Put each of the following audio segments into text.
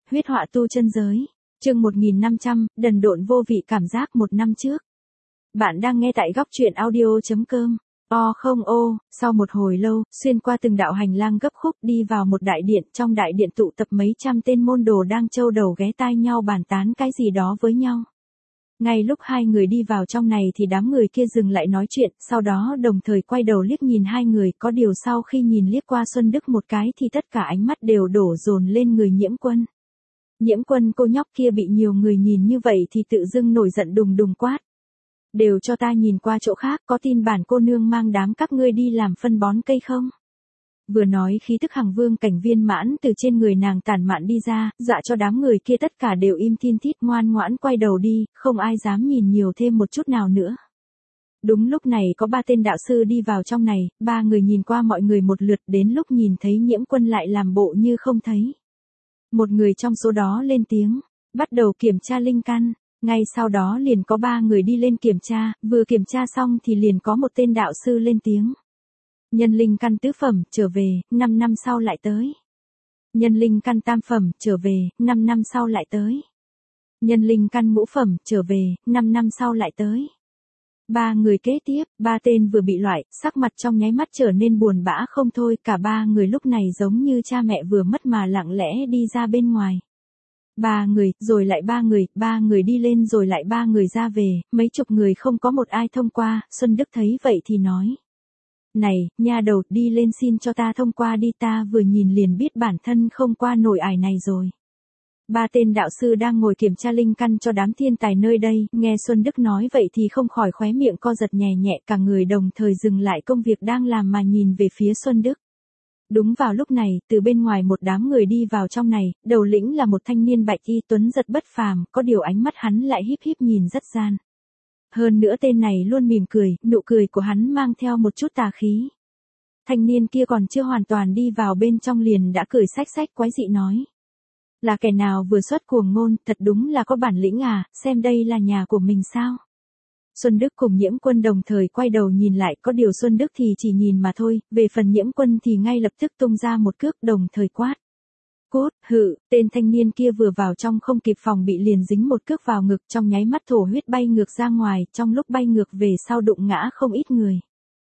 Huyết họa tu chân giới. Chương 1500, đần độn vô vị cảm giác một năm trước. Bạn đang nghe tại góc truyện audio.com. Sau một hồi lâu, xuyên qua từng đạo hành lang gấp khúc đi vào một đại điện, trong đại điện tụ tập mấy trăm tên môn đồ đang châu đầu ghé tai nhau bàn tán cái gì đó với nhau. Ngay lúc hai người đi vào trong này thì đám người kia dừng lại nói chuyện, sau đó đồng thời quay đầu liếc nhìn hai người, có điều sau khi nhìn liếc qua Xuân Đức một cái thì tất cả ánh mắt đều đổ dồn lên người Nhiễm Quân. Nhiễm Quân cô nhóc kia bị nhiều người nhìn như vậy thì tự dưng nổi giận đùng đùng quát. Đều cho ta nhìn qua chỗ khác, có tin bản cô nương mang đám các ngươi đi làm phân bón cây không? Vừa nói khí tức Hằng Vương cảnh viên mãn từ trên người nàng tản mạn đi ra, dọa cho đám người kia tất cả đều im thiên thít ngoan ngoãn quay đầu đi, không ai dám nhìn nhiều thêm một chút nào nữa. Đúng lúc này có ba tên đạo sư đi vào trong này, ba người nhìn qua mọi người một lượt, đến lúc nhìn thấy Nhiễm Quân lại làm bộ như không thấy. Một người trong số đó lên tiếng, bắt đầu kiểm tra linh căn. Ngay sau đó liền có ba người đi lên kiểm tra, vừa kiểm tra xong thì liền có một tên đạo sư lên tiếng. Nhân linh căn tứ phẩm, trở về, 5 năm sau lại tới. Nhân linh căn tam phẩm, trở về, 5 năm sau lại tới. Nhân linh căn ngũ phẩm, trở về, 5 năm sau lại tới. Ba người kế tiếp, ba tên vừa bị loại, sắc mặt trong nháy mắt trở nên buồn bã không thôi, cả ba người lúc này giống như cha mẹ vừa mất mà lặng lẽ đi ra bên ngoài. Ba người, rồi lại ba người đi lên rồi lại ba người ra về, mấy chục người không có một ai thông qua, Xuân Đức thấy vậy thì nói. Này, nha đầu, đi lên xin cho ta thông qua đi, ta vừa nhìn liền biết bản thân không qua nổi ải này rồi. Ba tên đạo sư đang ngồi kiểm tra linh căn cho đám thiên tài nơi đây, nghe Xuân Đức nói vậy thì không khỏi khóe miệng co giật nhẹ nhẹ, cả người đồng thời dừng lại công việc đang làm mà nhìn về phía Xuân Đức. Đúng vào lúc này, từ bên ngoài một đám người đi vào trong này, đầu lĩnh là một thanh niên bạch y tuấn giật bất phàm, có điều ánh mắt hắn lại híp híp nhìn rất gian. Hơn nữa tên này luôn mỉm cười, nụ cười của hắn mang theo một chút tà khí. Thanh niên kia còn chưa hoàn toàn đi vào bên trong liền đã cười xách xách quái dị nói. Là kẻ nào vừa xuất cuồng ngôn, thật đúng là có bản lĩnh à, xem đây là nhà của mình sao? Xuân Đức cùng Nhiễm Quân đồng thời quay đầu nhìn lại, có điều Xuân Đức thì chỉ nhìn mà thôi, về phần Nhiễm Quân thì ngay lập tức tung ra một cước đồng thời quát. Cút, hự, tên thanh niên kia vừa vào trong không kịp phòng bị liền dính một cước vào ngực, trong nháy mắt thổ huyết bay ngược ra ngoài, trong lúc bay ngược về sau đụng ngã không ít người.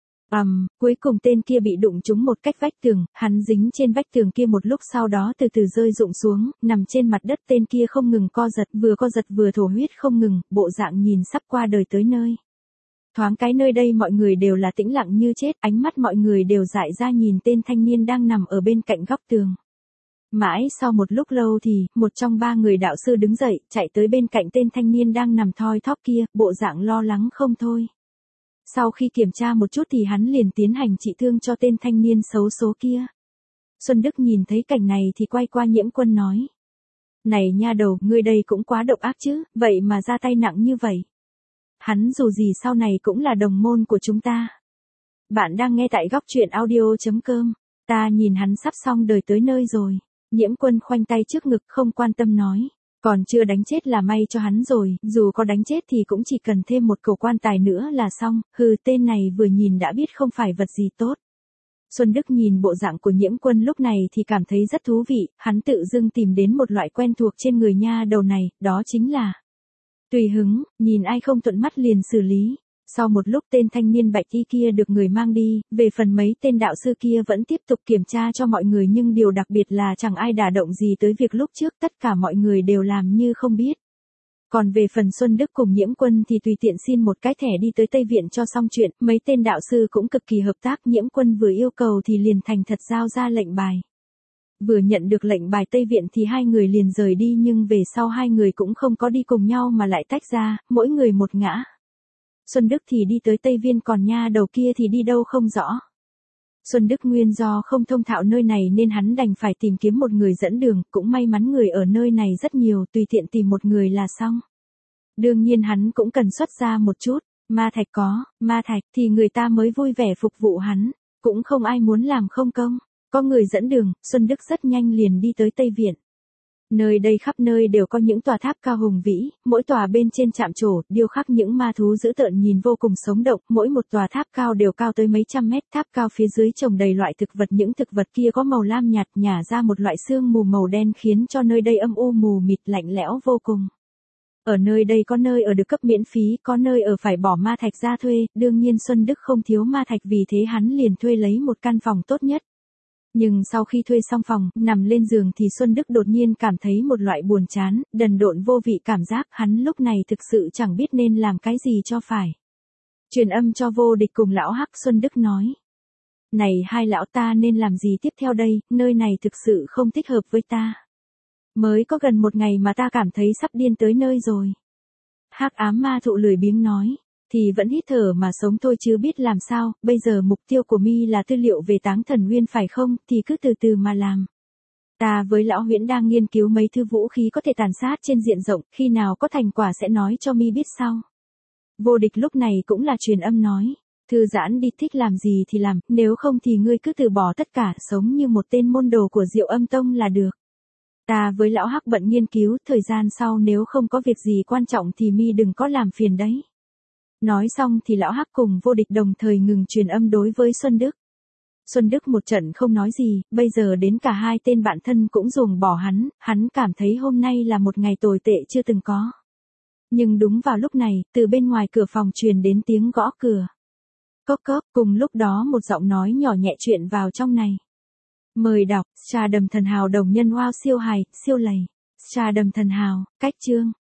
Cuối cùng tên kia bị đụng trúng một cách vách tường, hắn dính trên vách tường kia một lúc sau đó từ từ rơi rụng xuống, nằm trên mặt đất, tên kia không ngừng co giật vừa thổ huyết không ngừng, bộ dạng nhìn sắp qua đời tới nơi. Thoáng cái nơi đây mọi người đều là tĩnh lặng như chết, ánh mắt mọi người đều dại ra nhìn tên thanh niên đang nằm ở bên cạnh góc tường. Mãi sau một lúc lâu thì, một trong ba người đạo sư đứng dậy, chạy tới bên cạnh tên thanh niên đang nằm thoi thóp kia, bộ dạng lo lắng không thôi. Sau khi kiểm tra một chút thì hắn liền tiến hành trị thương cho tên thanh niên xấu số kia. Xuân Đức nhìn thấy cảnh này thì quay qua Nhiễm Quân nói. Này nha đầu, ngươi đây cũng quá độc ác chứ, vậy mà ra tay nặng như vậy. Hắn dù gì sau này cũng là đồng môn của chúng ta. Bạn đang nghe tại góc truyện audio.com. Ta nhìn hắn sắp xong đời tới nơi rồi. Nhiễm Quân khoanh tay trước ngực không quan tâm nói. Còn chưa đánh chết là may cho hắn rồi, dù có đánh chết thì cũng chỉ cần thêm một cổ quan tài nữa là xong, tên này vừa nhìn đã biết không phải vật gì tốt. Xuân Đức nhìn bộ dạng của Nhiễm Quân lúc này thì cảm thấy rất thú vị, hắn tự dưng tìm đến một loại quen thuộc trên người nha đầu này, đó chính là tùy hứng, nhìn ai không thuận mắt liền xử lý. Sau một lúc tên thanh niên bạch y kia được người mang đi, về phần mấy tên đạo sư kia vẫn tiếp tục kiểm tra cho mọi người nhưng điều đặc biệt là chẳng ai đả động gì tới việc lúc trước, tất cả mọi người đều làm như không biết. Còn về phần Xuân Đức cùng Nhiễm Quân thì tùy tiện xin một cái thẻ đi tới Tây Viện cho xong chuyện, mấy tên đạo sư cũng cực kỳ hợp tác, Nhiễm Quân vừa yêu cầu thì liền thành thật giao ra lệnh bài. Vừa nhận được lệnh bài Tây Viện thì hai người liền rời đi nhưng về sau hai người cũng không có đi cùng nhau mà lại tách ra, mỗi người một ngã. Xuân Đức thì đi tới Tây Viên còn nha đầu kia thì đi đâu không rõ. Xuân Đức nguyên do không thông thạo nơi này nên hắn đành phải tìm kiếm một người dẫn đường, cũng may mắn người ở nơi này rất nhiều, tùy tiện tìm một người là xong. Đương nhiên hắn cũng cần xuất ra một chút, ma thạch thì người ta mới vui vẻ phục vụ hắn, cũng không ai muốn làm không công. Có người dẫn đường, Xuân Đức rất nhanh liền đi tới Tây Viện. Nơi đây khắp nơi đều có những tòa tháp cao hùng vĩ, mỗi tòa bên trên chạm trổ, điêu khắc những ma thú dữ tợn nhìn vô cùng sống động, mỗi một tòa tháp cao đều cao tới mấy trăm mét, tháp cao phía dưới trồng đầy loại thực vật, những thực vật kia có màu lam nhạt nhả ra một loại sương mù màu đen khiến cho nơi đây âm u mù mịt lạnh lẽo vô cùng. Ở nơi đây có nơi ở được cấp miễn phí, có nơi ở phải bỏ ma thạch ra thuê, đương nhiên Xuân Đức không thiếu ma thạch vì thế hắn liền thuê lấy một căn phòng tốt nhất. Nhưng sau khi thuê xong phòng, nằm lên giường thì Xuân Đức đột nhiên cảm thấy một loại buồn chán, đần độn vô vị cảm giác, hắn lúc này thực sự chẳng biết nên làm cái gì cho phải. Truyền âm cho Vô Địch cùng lão Hắc, Xuân Đức nói. Này hai lão, ta nên làm gì tiếp theo đây, nơi này thực sự không thích hợp với ta. Mới có gần một ngày mà ta cảm thấy sắp điên tới nơi rồi. Hắc ám ma thụ lười biếng nói. Thì vẫn hít thở mà sống thôi chứ biết làm sao, bây giờ mục tiêu của mi là tư liệu về Táng Thần Uyên phải không, thì cứ từ từ mà làm. Ta với lão Huyễn đang nghiên cứu mấy thứ vũ khí có thể tàn sát trên diện rộng, khi nào có thành quả sẽ nói cho mi biết sau. Vô Địch lúc này cũng là truyền âm nói, thư giãn đi, thích làm gì thì làm, nếu không thì ngươi cứ từ bỏ tất cả, sống như một tên môn đồ của Diệu Âm Tông là được. Ta với lão Hắc bận nghiên cứu, thời gian sau nếu không có việc gì quan trọng thì mi đừng có làm phiền đấy. Nói xong thì lão Hắc cùng Vô Địch đồng thời ngừng truyền âm đối với Xuân Đức. Xuân Đức một trận không nói gì, bây giờ đến cả hai tên bạn thân cũng ruồng bỏ hắn cảm thấy hôm nay là một ngày tồi tệ chưa từng có. Nhưng đúng vào lúc này, từ bên ngoài cửa phòng truyền đến tiếng gõ cửa. Cốc cốc, cùng lúc đó một giọng nói nhỏ nhẹ chuyện vào trong này. Mời đọc, trà đầm thần hào đồng nhân wow siêu hài, siêu lầy. Trà đầm thần hào, cách chương.